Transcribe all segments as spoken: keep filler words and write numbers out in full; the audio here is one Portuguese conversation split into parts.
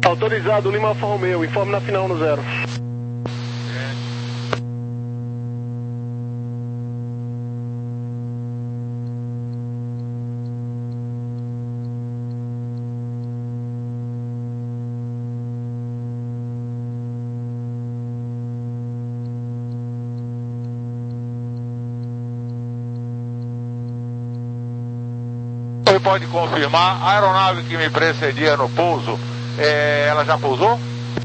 Autorizado, Lima Alfa Romeo, informe na final no zero. Você pode confirmar, a aeronave que me precedia no pouso, é, ela já pousou?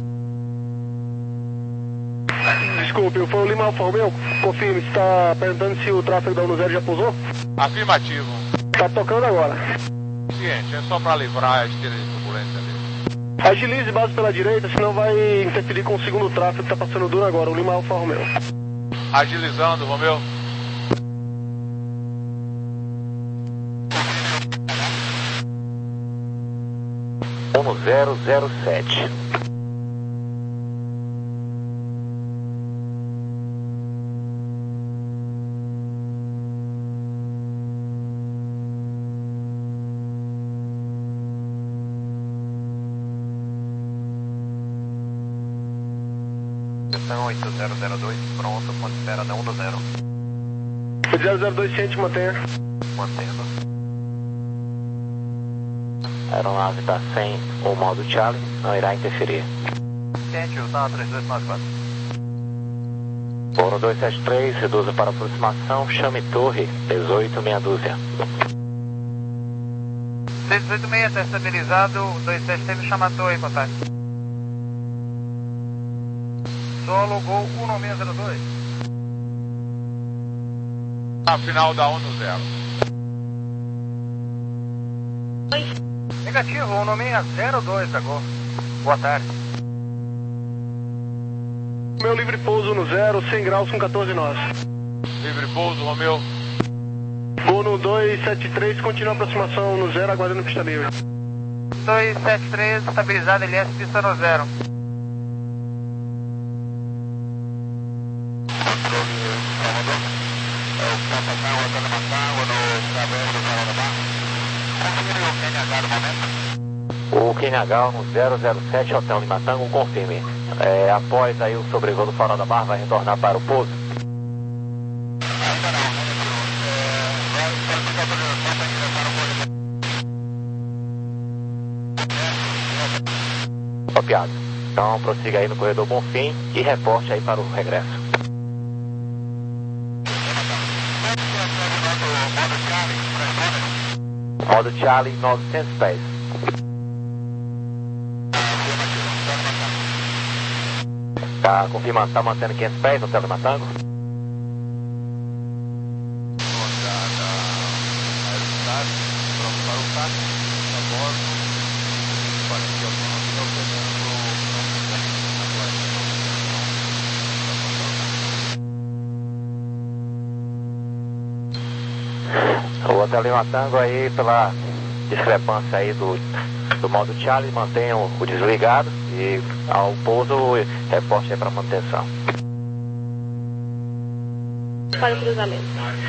Desculpe, foi o Lima Alfa Romeo? Confirme, você está perguntando se o tráfego da um zero já pousou? Afirmativo. Está tocando agora. Ciente, é só para livrar a esteira de turbulência ali. Agilize base pela direita, senão vai interferir com o segundo tráfego que está passando duro agora, o Lima Alfa Romeo. Agilizando, Romeu. um zero zero sete. oito zero zero dois, pronto, ponto espera da um do zero. zero zero dois, ciente, mantenha. Mantendo. A aeronave está sem o modo Charlie, não irá interferir. Ciente, o T A três dois nove quatro. Boro dois sete três, reduza para aproximação, chame torre, dezoito meia dúzia. seis oito seis, está estabilizado, dois sete três, chama a torre, contato. Solo, gol um seis zero dois. Na final da um no zero. Negativo, um seis zero dois da Gol. Boa tarde. Meu livre pouso no zero, cem graus com quatorze nós. Livre pouso, Romeu. Gol no dois sete três, continua a aproximação no zero, aguardando pista livre. dois sete três, estabilizado, L S, pista no zero. O Q N H no zero zero sete, Hotel Lima Tango, confirme. É, após aí o sobrevoo do Farol da Barra, vai retornar para o pouso? Copiado. Então prossiga aí no corredor Bonfim e reporte aí para o regresso. Modo Charlie, novecentos pés. Tá confirmando, tá mantendo quinhentos pés no Hotel Lima Tango? O Hotel Lima Tango aí, pela discrepância aí do, do modo Charlie, mantenha o, o desligado e ao pouso reporte aí para manutenção. Para o cruzamento.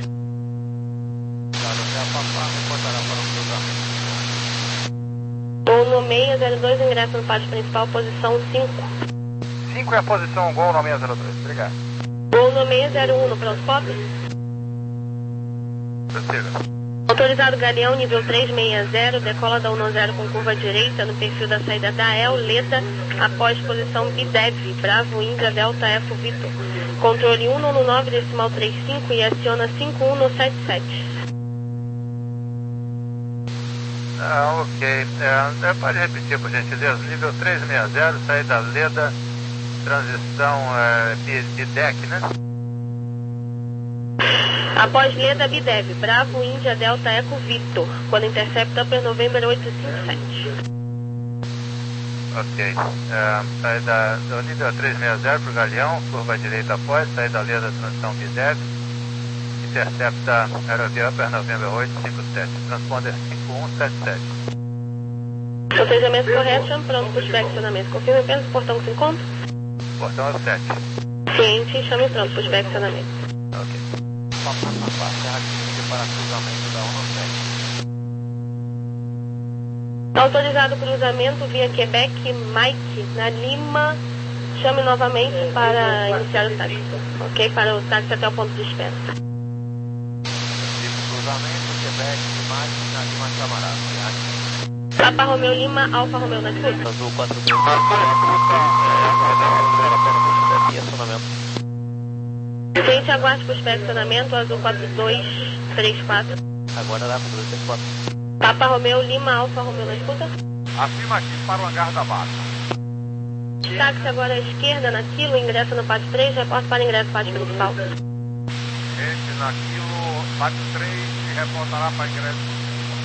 Gol no seis zero dois, ingresso no pátio principal, posição cinco. cinco é a posição, Gol no seis zero dois, obrigado. Gol no seis zero um, no pronto pop. Autorizado Galeão, nível trezentos e sessenta, decola da um zero com curva direita no perfil da saída da El, Leda, após posição Bidev, Bravo, Índia, Delta, F, Vitor. Controle um no nove, decimal trinta e cinco e aciona cinco um no setenta e sete. Ah, ok. É, pode repetir, por gentileza. Nível trezentos e sessenta, saída Leda, transição é, Bidec, né? Após Leda, Bidev, Bravo, Índia, Delta, Eco, Victor, quando intercepta Upper November oitocentos e cinquenta e sete. Ok. É, saída do nível trezentos e sessenta para o Galeão, curva direita após, saída Leda, transição Bidev, intercepta aerovia Upper November oitocentos e cinquenta e sete, transponder cinco um sete sete. Protejamento correto, chame pronto para o inspecionamento. Confirme apenas o portão que se encontra? Portão é o sete. Ciente, chame pronto para o inspecionamento. Ok. Serra para cruzamento da um no sete. Autorizado o cruzamento via Quebec, Mike, na Lima. Chame novamente para iniciar o táxi. Ok? Para o táxi até o ponto de espera. Cruzamento, Quebec, Mike, na Lima, Camarada. Papa Romeu Lima, Alfa Romeu na escuta. Azul quatro dois três. Gente, aguarde para o estacionamento, Azul quatro dois três quatro. Agora dá para dois três quatro. Papa Romeu Lima, Alfa Romeu na escuta. Afirmativo para o hangar da base. Táxi agora à esquerda, na Quilo, ingressa no pátio três, reporta para ingresso no pátio principal. Este naquilo, pátio três, e reportará para ingresso.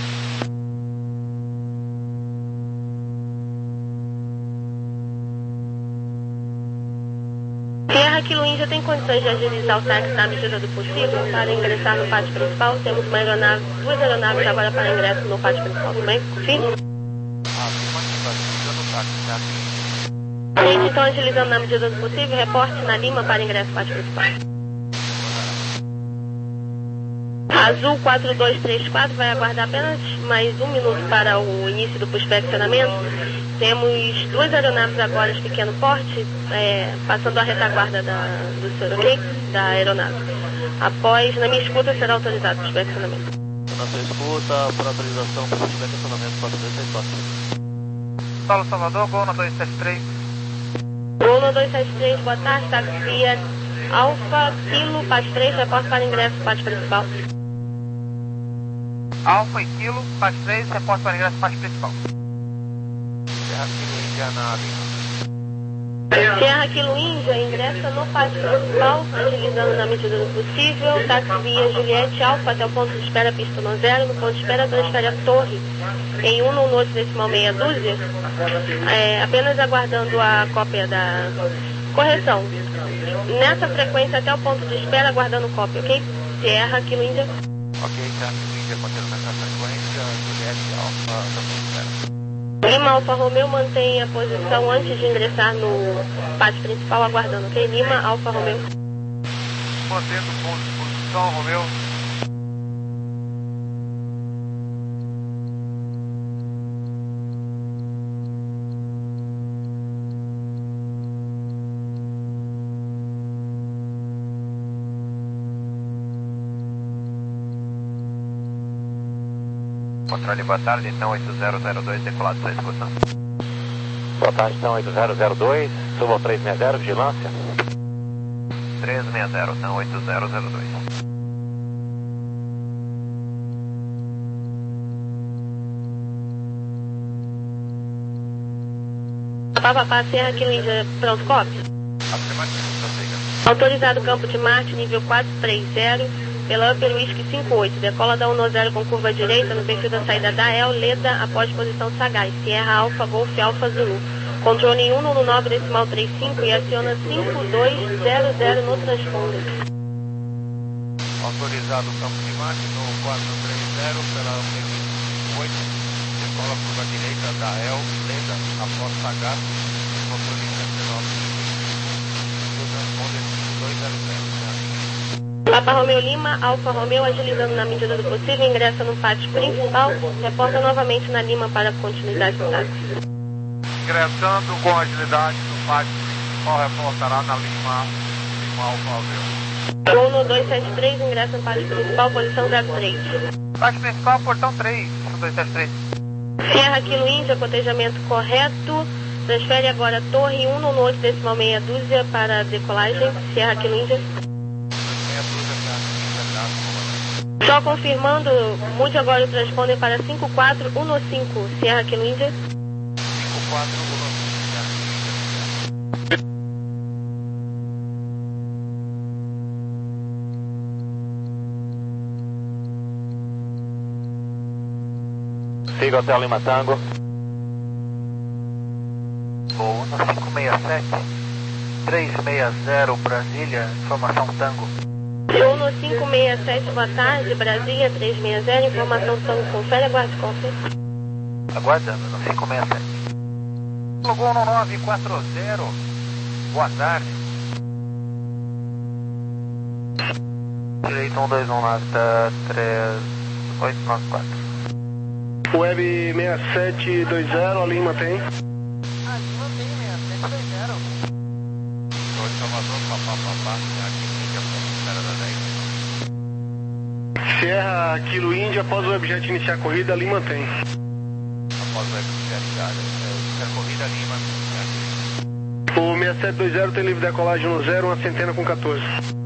Sierra Kilo Índia tem condições de agilizar o táxi na medida do possível para ingressar no pátio principal. Temos uma aeronave, duas aeronaves agora para ingresso no pátio principal também. Confirme. Gente, então agilizando na medida do possível, reporte na Lima para ingresso no pátio principal. Azul quatro dois três quatro vai aguardar apenas mais um minuto para o início do prospeccionamento. Temos duas aeronaves agora de pequeno porte, é, passando a retaguarda da, do senhor, ok? Da aeronave. Após, na minha escuta, será autorizado o prospeccionamento. Na sua escuta, por autorização para o prospeccionamento quatro dois três quatro. Paulo Salvador, Gol na dois sete três. Gol no dois sete três, boa tarde, táxi via Alfa, Kilo, pátio três, reporte para ingresso no pátio principal. Alfa e Kilo, pátio três, reporte para ingresso no pátio principal. Sierra Kilo Índia na Lima. Sierra Kilo Índia ingressa no pátio principal, agilizando na medida do possível. Táxi via Juliette Alfa até o ponto de espera pista no zero. No ponto de espera, transfere a torre em um no note decimal meia dúzia, é, apenas aguardando a cópia da correção. Nessa frequência até o ponto de espera, aguardando cópia, ok? Sierra Kilo Índia. Ok, Sierra Kilo Índia, contendo nessa frequência, Juliette Alfa, até o ponto de espera. Lima Alfa Romeu mantém a posição antes de ingressar no pátio principal, aguardando, ok? Lima Alfa Romeu. Mantendo ponto de posição, Romeu. Controle, boa tarde, então oito zero zero dois, decolado, sua escuta. Boa tarde, então oito zero zero dois, suba ao três seis zero, vigilância. três seis zero, então oito zero zero dois. Papapá, Sierra Kilo Índia, pronto, cópia. Afirmativo, prossiga. Autorizado campo de Marte, nível quatro três zero, pela Upper Whisky cinco oito, decola da um zero com curva direita no perfil da saída da El, Leda, após posição sagaz, Sierra Alfa, Golf Alfa Zulu. Controle em um no nove decimal trinta e cinco e aciona cinco dois zero zero no transponder. Autorizado o campo de Marte no quatro três zero pela Upper Whisky cinco oito, decola curva direita da El, Leda, após sagaz, controle em sete nove no transponder cinco dois zero zero. Papa Romeu Lima, Alfa Romeu, agilizando na medida do possível, ingressa no pátio principal, reporta novamente na Lima para continuidade do táxi. Ingressando com agilidade no pátio principal, reportará na Lima, Lima Alfa Romeu. Gol no dois sete três, ingressa no pátio principal, posição zero três. Pátio principal, portão três, dois sete três. Sierra Kilo Índia, cotejamento correto. Transfere agora a torre um no note decimal meia dúzia para decolagem. Sierra Kilo Índia. Só confirmando, mude agora o transponder para cinco quatro um cinco, Sierra Kilo Índia. cinco quatro um cinco. Siga Hotel Lima Tango. Gol no cinco seis sete, três seis zero, Brasília, informação Tango. Gol no cinco seis sete, boa tarde, Brasília, três seis zero, informação Tango, confere, aguarde cópia. Aguardando no cinco seis sete. Gol no nove quatro zero, boa tarde. Direito um dois um, nota três oito nove quatro. Web seis sete dois zero, a linha mantém. Ah, Lima tem seis sete dois zero. Oi, Salvador, papapá, aqui Índia, espera da dez. Sierra Kilo Índia, após o Webjet iniciar a corrida, a linha mantém. Após o Webjet, a corrida Lima. O seis sete dois zero tem livre decolagem no zero, uma centena com quatorze.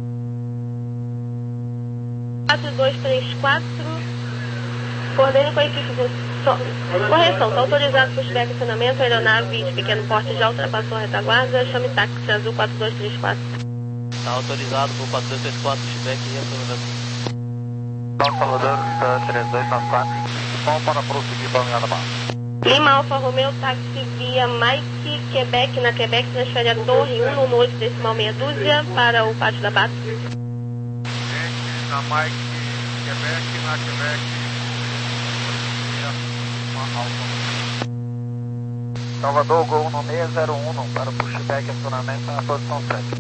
quatro dois três quatro, coordene com a equipe de so... correção, está autorizado para o pushback e acionamento, a aeronave de pequeno porte já ultrapassou a retaguarda, chame táxi azul quatro dois três quatro. Está autorizado por quatro dois três quatro, pushback e acionamento. Salvador, três dois nove quatro. Bom para prosseguir para a minha base. Lima Alfa Romeo, táxi via Mike, Quebec, na Quebec, transfere a torre um no noite decimal meia dúzia para o pátio da base. Na Mike, Quebec, na Quebec, uma Alfa. Salvador, Gol no seis zero um para o pushback e acionamento na posição sete.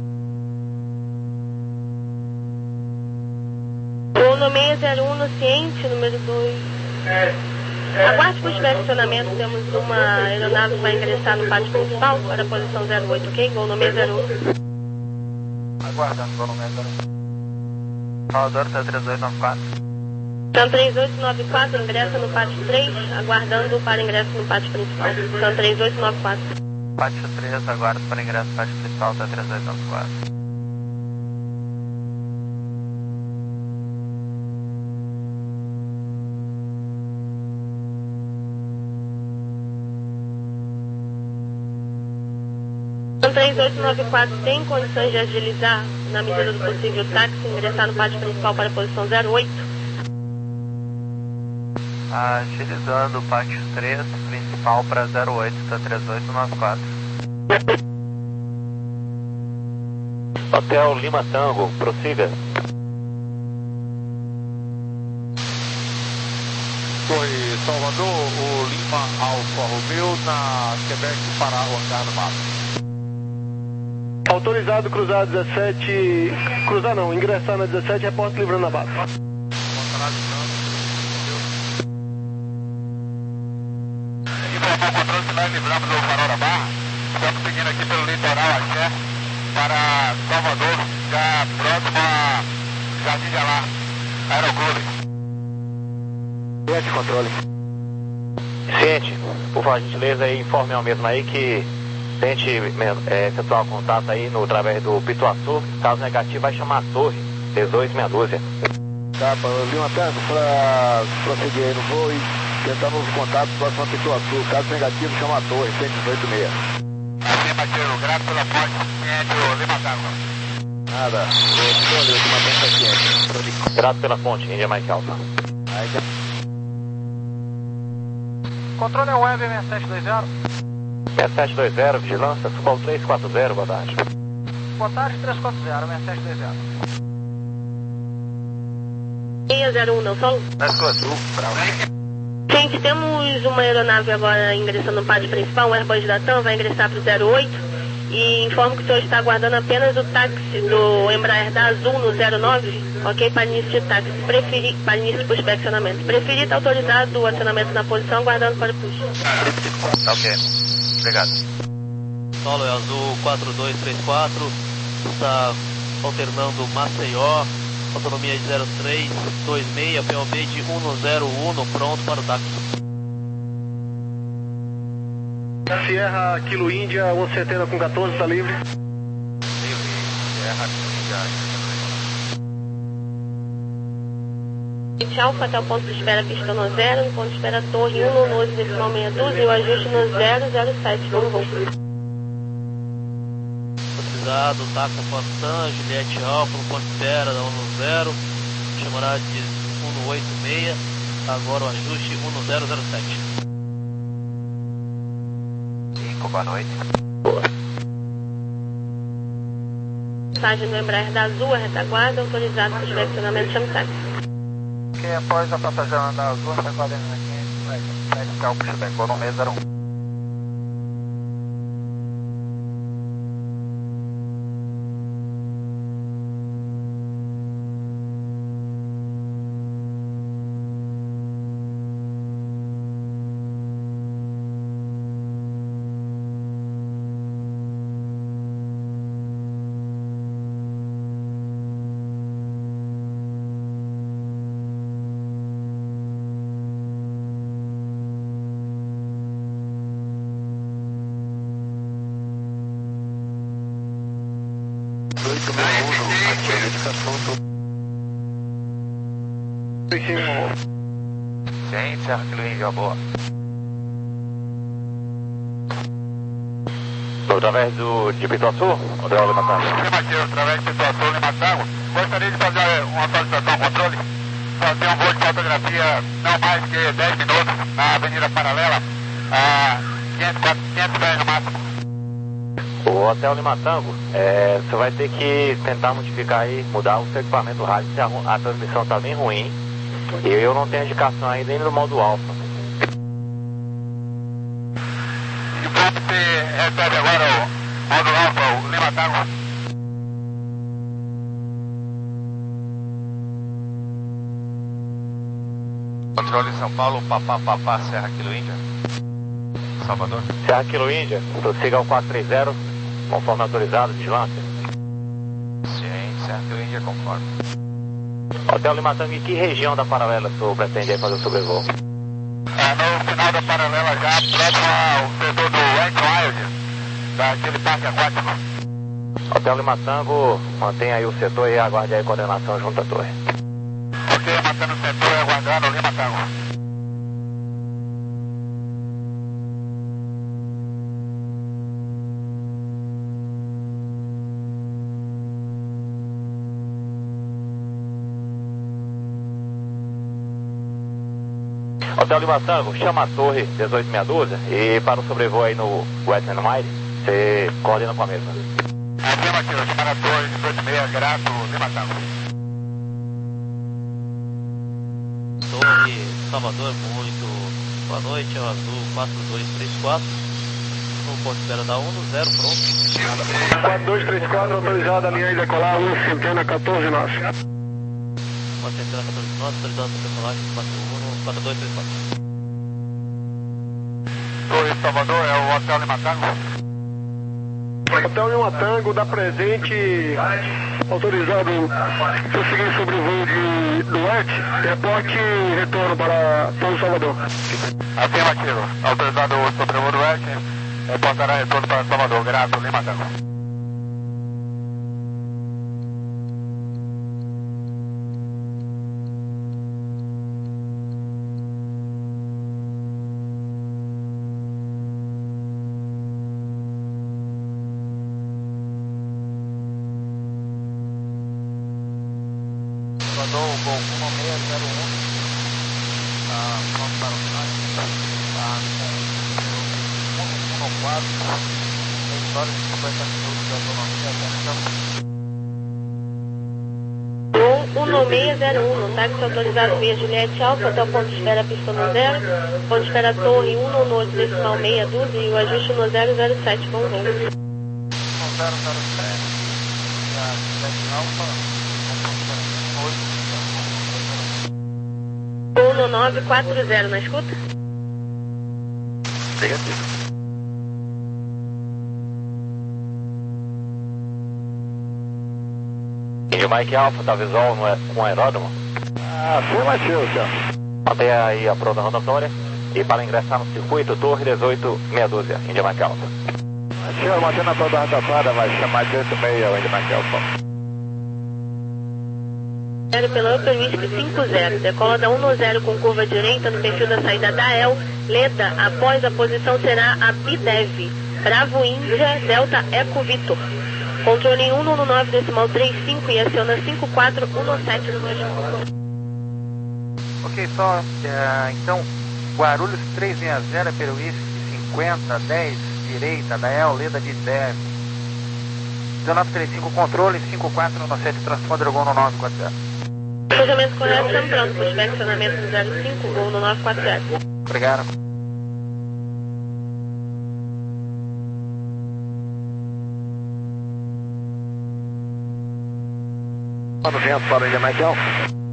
Gol no seis zero um no ciente, número dois. Aguarde o pushback e acionamento, temos uma aeronave que vai ingressar no pátio principal para a posição zero oito, ok? Gol no seis zero um. Aguardando, Gol no seis zero um. Salvador, três dois nove quatro. São três oito nove quatro, ingressa no pátio três, aguardando para ingresso no pátio principal. São três oito nove quatro. Pátio três, aguardo para ingresso no pátio principal, tá três dois nove quatro. São três oito nove quatro, tem condições de agilizar, na medida do possível, o táxi ingressar no pátio principal para a posição zero oito? Agilizando o pátio três, principal para zero oito, tá três oito nove quatro. Hotel Lima Tango, prossiga. Oi, Salvador, o Lima Alfa Romeo na Quebec para o hangar no mapa. Autorizado cruzar dezessete. Cruzar não, ingressar na dezessete, repórter livrando a base. Controle que nós livramos do farol da Barra, estamos seguindo aqui pelo litoral Axé para Salvador, já próximo a Jardim de Alá, Aeroclube. Sete controle. Ciente, por favor, gentileza, aí, informe ao mesmo aí que tente é, efetuar o contato aí no, através do Pituaçu. Caso negativo, vai chamar a torre, dezoito meia dúzia. Tá, Lima Tango, para prosseguir aí no voo e tentar novo contato próximo a Pituaçu. Caso negativo, chama a torre, cento e dezoito meia. Assim, Matheus, grato pela ponte, ciente, o Lima Tango. Nada, o Lima Tango ciente. Grato pela ponte, Índia Mike Alpha. Aí já. Controle é web seis sete dois zero. seis sete dois zero, vigilância, Subal três quatro zero, boa tarde. Boa tarde, três quatro zero, seis sete dois zero. seis zero um, não só? Gente, temos uma aeronave agora ingressando no pátio principal, um Airbus da TAM, vai ingressar para o zero oito e informo que o senhor está aguardando apenas o táxi do Embraer da Azul no zero nove, ok? Para início de táxi, preferi, para início de pushback acionamento. Preferi estar autorizado o acionamento na posição, aguardando para o push. Ok, obrigado. Solo é azul quatro dois três quatro, está alternando Maceió, autonomia de zero três dois seis, P O B de cento um, pronto para o táxi. Sierra Kilo Índia, uma centena com quatorze, está livre. Livre, Sierra Índia. Alfa até o ponto de espera pista no zero, no ponto de espera torre um no noze decimal meia dúzia e o ajuste no zero zero sete, vamos voo. Autorizado, táxi Fortan, Juliette Alfa, no ponto de espera da cento zero, chamará de cento oitenta e seis, agora o ajuste cento zero sete. cinco, boa noite. Passagem do Embraer da Azul, a retaguarda, autorizado para o direcionamento chame táxi. Ok, após a passageira da Azul, retaguarda aqui, vai ficar o pushback, Gol no seis zero um. oito meia um, aqui a verificação do... Sim, Serra Kilo Índia, boa. Através do, de Pituaçu, Odel Lima Tango. Sim, aqui, através de Pituaçu, Lima Tango. Gostaria de fazer uma atualização controle. Fazer um voo de fotografia não mais que dez minutos na Avenida Paralela, a quinhentos pés no máximo. O Hotel Lima Tango, é, você vai ter que tentar modificar aí, mudar o seu equipamento rádio, se a, a transmissão está bem ruim. E eu não tenho indicação ainda nem no modo alfa. E como você recebe agora o modo alfa, o Lima Tango? Controle São Paulo, Papá, Papá, Serra Kilo Índia. Salvador. Serra Kilo Índia, prossiga ao quatro três zero, conforme autorizado, vigilância. Sim, Serra Kilo Índia, conforme. Hotel Lima Tango, em que região da paralela o senhor pretende fazer o sobrevoo? É no final da paralela já, próximo ao setor do West Wild, daquele parque aquático. Hotel Lima Tango, mantenha aí o setor e aguarde aí a coordenação junto à torre. Ok, mantendo o setor e aguardando o Lima Tango. Hotel Lima Tango, chama a torre dezoito meia dúzia e para o sobrevoo aí no Western Mile, você coordena com a mesma. Acima aqui, eu chamar a torre dezoito meia, grato, Lima Tango. Torre Salvador, muito boa noite, é o Azul quatro dois três quatro. No ponto de espera da ONU, zero, pronto. quatro dois três quatro, autorizada a linha e decolar, um centena quatorze nós. Uma centena quatorze nós, autorizado para decolagem quatro um, quatro dois três quatro. Torre Salvador, é o Hotel Lima Tango. Hotel Lima Tango, dá presente, autorizado prosseguir sobre o voo de Duarte, reporte e retorno para Torre Salvador. Afirmativo, autorizado sobre o voo do Oeste, reportará retorno para Salvador, grato, Lima Tango. Mandou o gol um seis zero um, ah, pronto para o final, ah, com um quatro, seis horas e cinquenta minutos de autonomia até então. um seis zero um, táxi autorizado via Juliette Alfa até o ponto de espera pista no zero, ponto de espera torre um no oito decimal meia dúzia e o ajuste no zero zero sete, bom voo. zero zero sete, e a Juliette Alfa, um nove quatro zero, na escuta? Negativo. E o Mike Alpha tá visual no, com aeródromo? Afirmativo, senhor. Mantenha aí a prova rotatória e para ingressar no circuito, torre dezoito meia dúzia, India Mike Alpha. Senhor, mantendo a prova rotatória, vai chamar de oito meia, o India Mike Alpha. Pela Upper Whisky cinco zero, decola da um zero com curva direita no perfil da saída da El, Leda, após a posição será a Bidev, Bravo Índia, Delta Eco Vitor. Controle um nove decimal trinta e cinco e aciona cinco quatro um sete no dois. Ok, só, é, então, Guarulhos trezentos e sessenta, pelo Whisky cinquenta, dez, direita, da El, Leda de dez. dezenove trinta e cinco, controle cinco quatro um sete, transponder o gol no nove quatro zero. Cruzamento correto, estamos prontos para o inspecionamento do zero cinco, gol no nove quatro zero. Obrigado. Mano vento para o India Mike Alpha.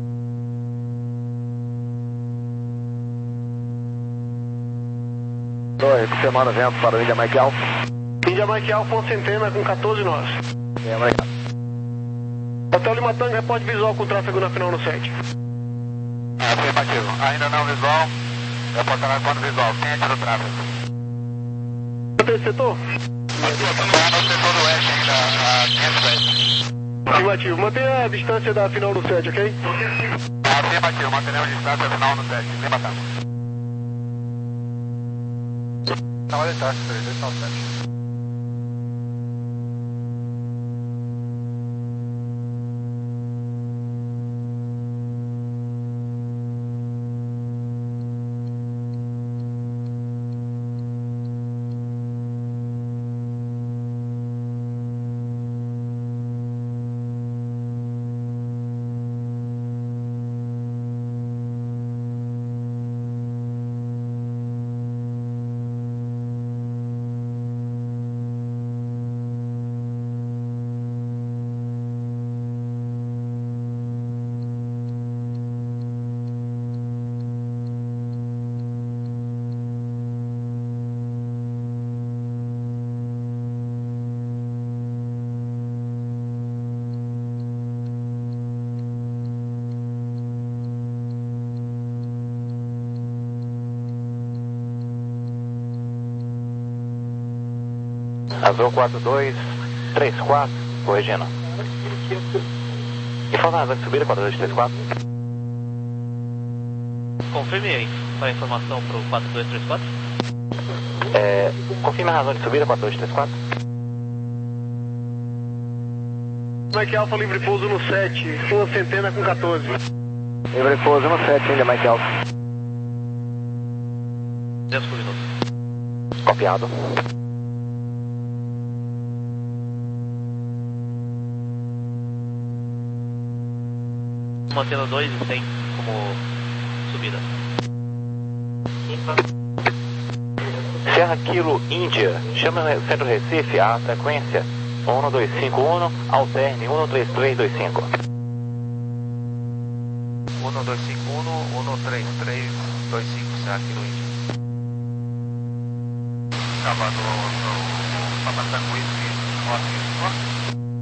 Torre, semana vento para o India Mike Alpha. India Mike Alpha, um centena com quatorze nós. É, obrigado. Hotel Lima Tango, reporte visual com tráfego na final no sete. Afirmativo, ainda não visual, reportará quando visual, ciente do tráfego. Terceiro setor? Afirmativo, mantenha a distância da final do sete, ok? Afirmativo, mantenemos a distância da final no sete, sem batalha. Não, ele tá, três dois nove sete. Azul quatro dois três quatro, corrigindo. Informa a razão de subida quatro dois três quatro. Confirme aí a informação para o quatro dois três quatro. É, confirme a razão de subida quatro dois três quatro. Mike Alpha, livre pouso no sete, uma centena com quatorze. Livre pouso no sete, ainda Mike Alpha. dez por minuto. Copiado. Mantendo dois e cem como subida. Serra Kilo Índia, chama o Centro Recife a frequência um dois cinco um, alterne um três três dois cinco. um dois cinco um, um três três dois cinco, Serra Kilo Índia. Salvador, no Papatango Whisky,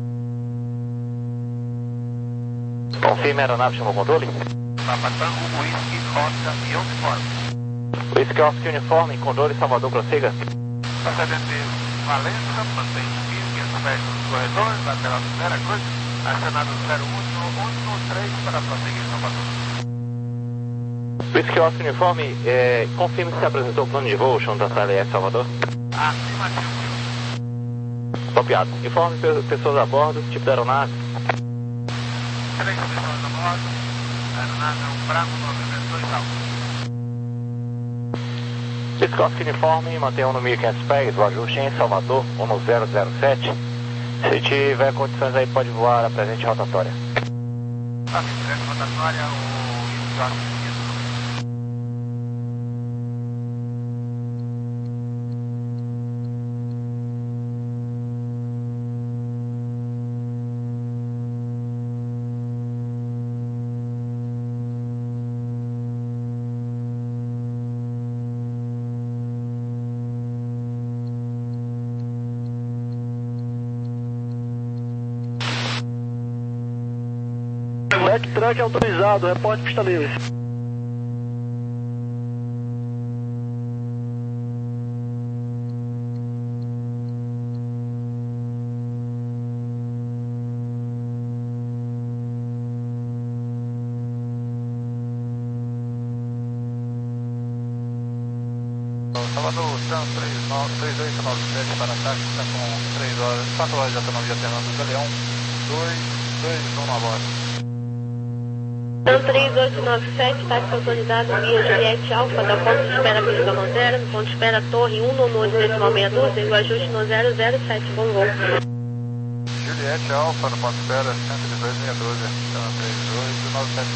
Confirme a aeronave, chamou o controle. Papatango Whisky, Oscar e Uniforme. Whisky Oscar Uniforme, controle Salvador, prossiga. Procedente Valença, mantém mil e quinhentos metros no corredor, lateral do Veracruz, acionado zero um um três para prosseguir Salvador. Whisky Oscar Uniforme, é, confirme se apresentou o plano de voo junto à T L S Salvador. Afirmativo. Copiado. Informe pe- pessoas a bordo, tipo da aeronave. Três pessoas a bordo, aeronave é um Bravo nove dois alto. Whisky Oscar Uniforme, mantenha no mil e quinhentos pés, o ajuste em Salvador, um zero zero sete. Se tiver condições aí, pode voar a presente rotatória. A presente rotatória, o Whisky Oscar. Backtrack autorizado, reporte pista livre. Salvador, Trans três dois nove sete para ataque, está com três horas, quatro horas de autonomia Fernando Galeão, dois dois um a bordo. Então, três oito nove sete, táxi autorizado via Juliette Alfa, da ponto de espera Vila Monteiro, ponto de espera Torre um no no decimal meia dúzia, e o ajuste no zero zero sete, bom voo. Juliette Alfa, no ponto de espera, cento e dois meia dúzia, então três oito nove sete,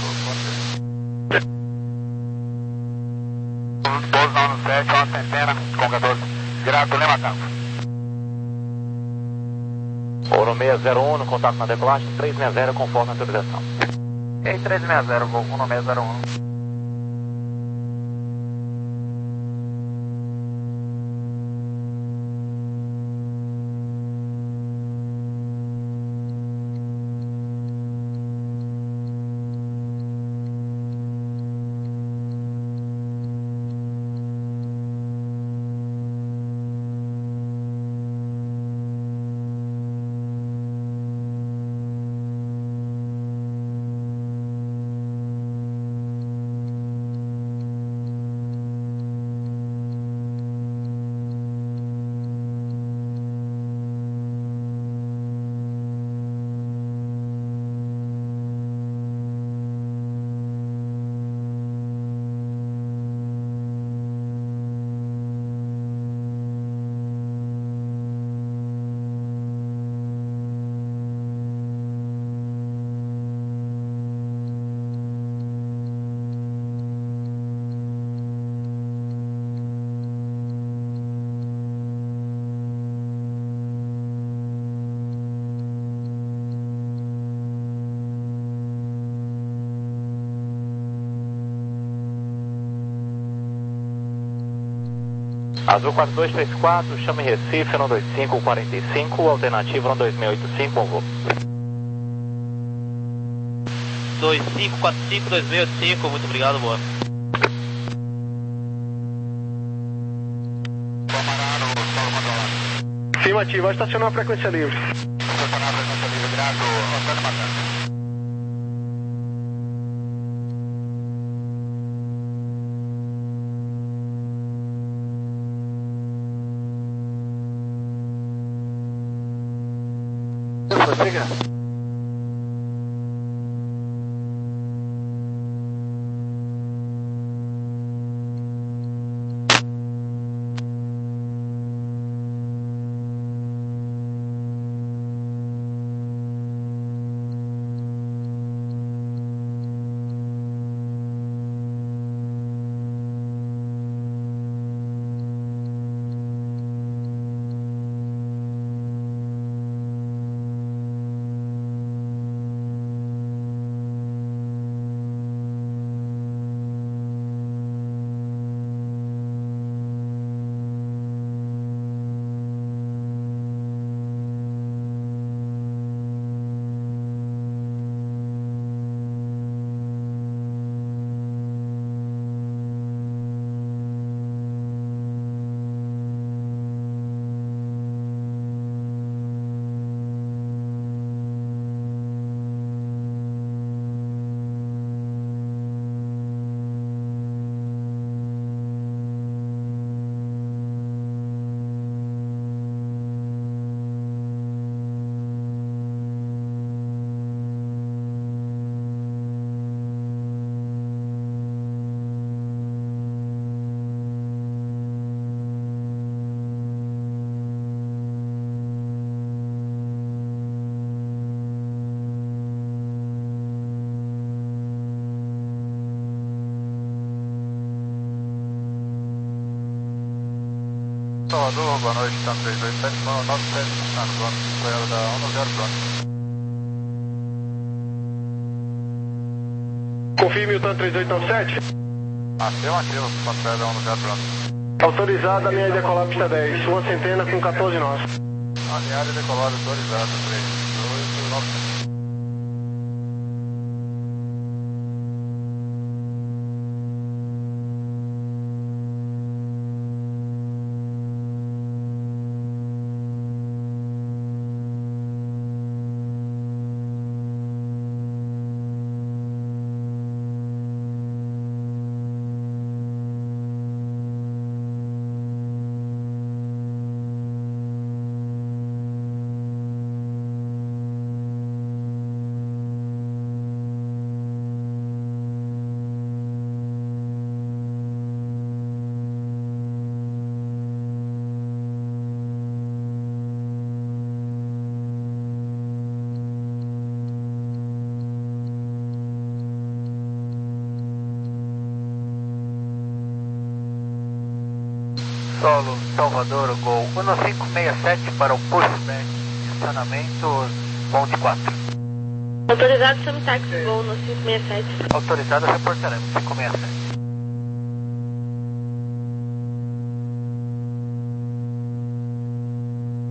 Pouso no sete, uma centena com quatorze. Grato, Lema Campo. Ouro seis zero um, no contato na decolagem, três seis zero, conforme a autorização. E três seis zero, voo um seis zero um. Azul quatro dois três quatro, chame Recife, um dois cinco quatro cinco, alternativa um dois seis oito cinco, bom voo. dois cinco quatro cinco, dois seis oito cinco, muito obrigado, boa. Afirmativo, vai estacionar a frequência livre. Estacionar a frequência livre, obrigado, Antônio Matanza. Siga. Salvador, boa noite, Tanto três dois sete, nove sete, Tanto, Goiânia da um zero, pronto. Confirme o Tanto três oito nove sete. Afirmativo, Tanto da um zero, pronto. Autorizada a linha decolar pista dez, uma centena com quatorze nós. Alinhada decolada autorizada, três dois nove sete. Solo, Salvador, Gol um cinco seis sete para o pushback, estacionamento Ponte quatro. Autorizado, chame táxi, Gol um cinco seis sete. Autorizado, reportaremos cinco seis sete.